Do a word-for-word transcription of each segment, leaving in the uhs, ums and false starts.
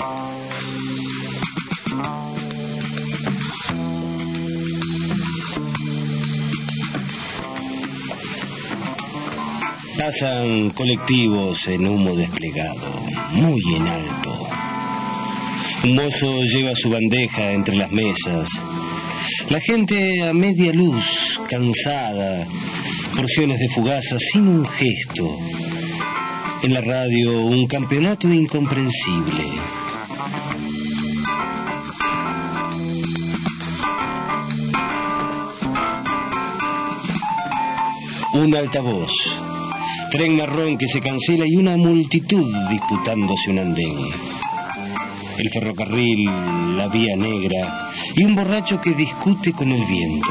Pasan colectivos en humo desplegado, muy en alto. Un mozo lleva su bandeja entre las mesas. La gente a media luz, cansada, porciones de fugaza sin un gesto. En la radio, un campeonato incomprensible. Un altavoz. Tren marrón que se cancela y una multitud disputándose un andén. El ferrocarril, la vía negra y un borracho que discute con el viento.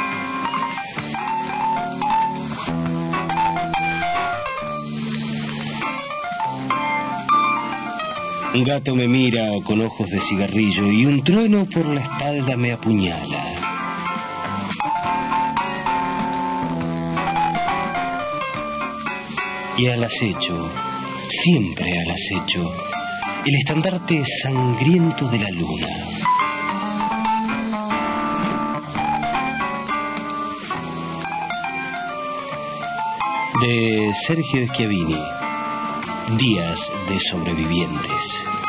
Un gato me mira con ojos de cigarrillo y un trueno por la espalda me apuñala. Y al acecho, siempre al acecho, el estandarte sangriento de la luna. De Sergio Schiavini, Días de sobrevivientes.